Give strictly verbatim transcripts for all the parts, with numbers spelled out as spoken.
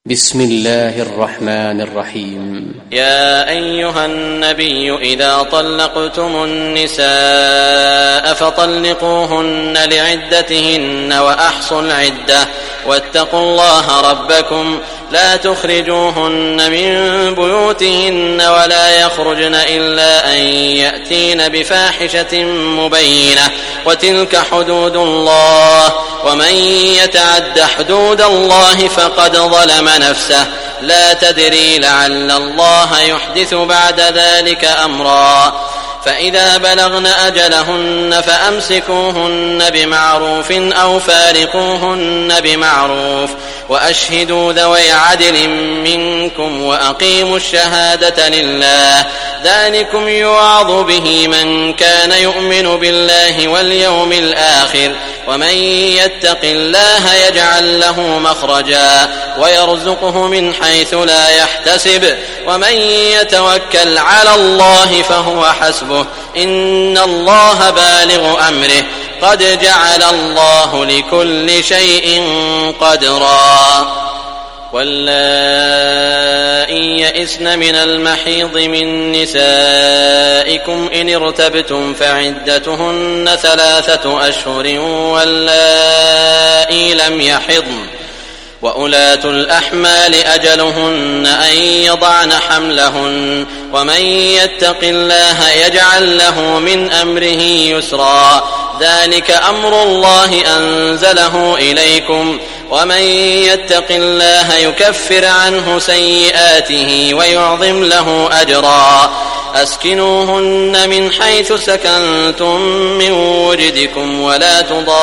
بسم الله الرحمن الرحيم. يا أيها النبي إذا طلقتم النساء فطلقوهن لعدتهن وأحصوا العدة واتقوا الله ربكم لا تخرجوهن من بيوتهن ولا يخرجن إلا أن يأتين بفاحشة مبينة وتلك حدود الله ومن يتعد حدود الله فقد ظلم نفسه لا تدري لعل الله يحدث بعد ذلك أمرا فإذا بلغن أجلهن فأمسكوهن بمعروف أو فارقوهن بمعروف وأشهدوا ذوي عدل منكم وأقيموا الشهادة لله ذلكم يوعظ به من كان يؤمن بالله واليوم الآخر ومن يتق الله يجعل له مخرجا ويرزقه من حيث لا يحتسب ومن يتوكل على الله فهو حسبه إن الله بالغ أمره قد جعل الله لكل شيء قدرا. واللائي يئسن من المحيض من نسائكم إن ارتبتم فعدتهن ثلاثة أشهر واللائي لم يحضن وأولاة الأحمال أجلهن أن يضعن حملهن ومن يتق الله يجعل له من أمره يسرا ذلك أمر الله أنزله إليكم ومن يتق الله يكفر عنه سيئاته ويعظم له أجرا أسكنوهن من حيث سكنتم من وجدكم ولا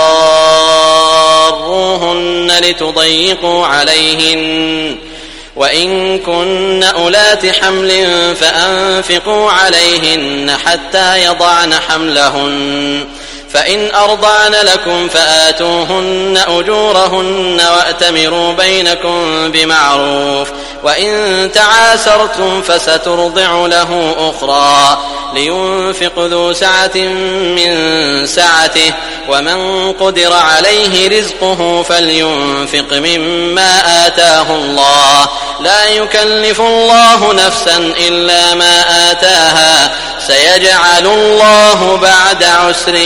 تضاروهن لتضيقوا عليهن وإن كن أولات حمل فأنفقوا عليهن حتى يضعن حملهن فإن أرضعن لكم فآتوهن أجورهن وأتمروا بينكم بمعروف وإن تعاسرتم فسترضع له أخرى لينفق ذو سعة من سعته ومن قدر عليه رزقه فلينفق مما آتاه الله لا يكلف الله نفسا إلا ما آتاها سيجعل الله بعد عسر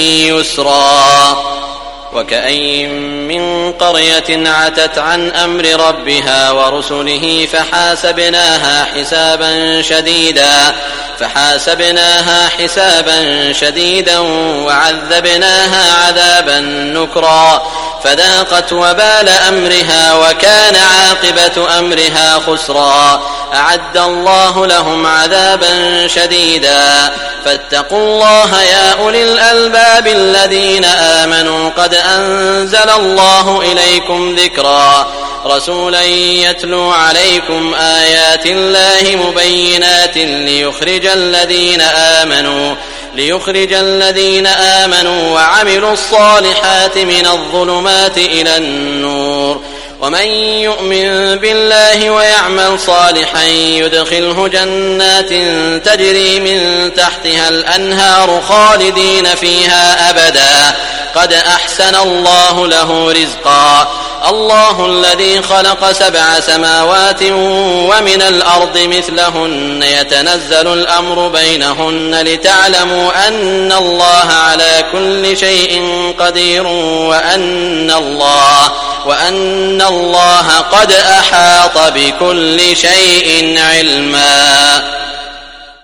يسرا. وكأين من قرية عتت عن أمر ربها ورسله فحاسبناها حسابا شديدا فحاسبناها حسابا شديدا وعذبناها عذابا نكرا فذاقت وبال أمرها وكان عاقبة أمرها خسرا أعد الله لهم عذابا شديدا فاتقوا الله يا أولي الألباب الذين آمنوا قد أنزل الله إليكم ذكرا رسولا يتلو عليكم آيات الله مبينات ليخرج الذين آمنوا ليخرج الذين آمنوا وعملوا الصالحات من الظلمات إلى النور ومن يؤمن بالله ويعمل صالحا يدخله جنات تجري من تحتها الأنهار خالدين فيها أبدا قد أحسن الله له رزقا الله الذي خلق سبع سماوات ومن الأرض مثلهن يتنزل الأمر بينهن لتعلموا أن الله على كل شيء قدير وأن الله وأن الله قد أحاط بكل شيء علما.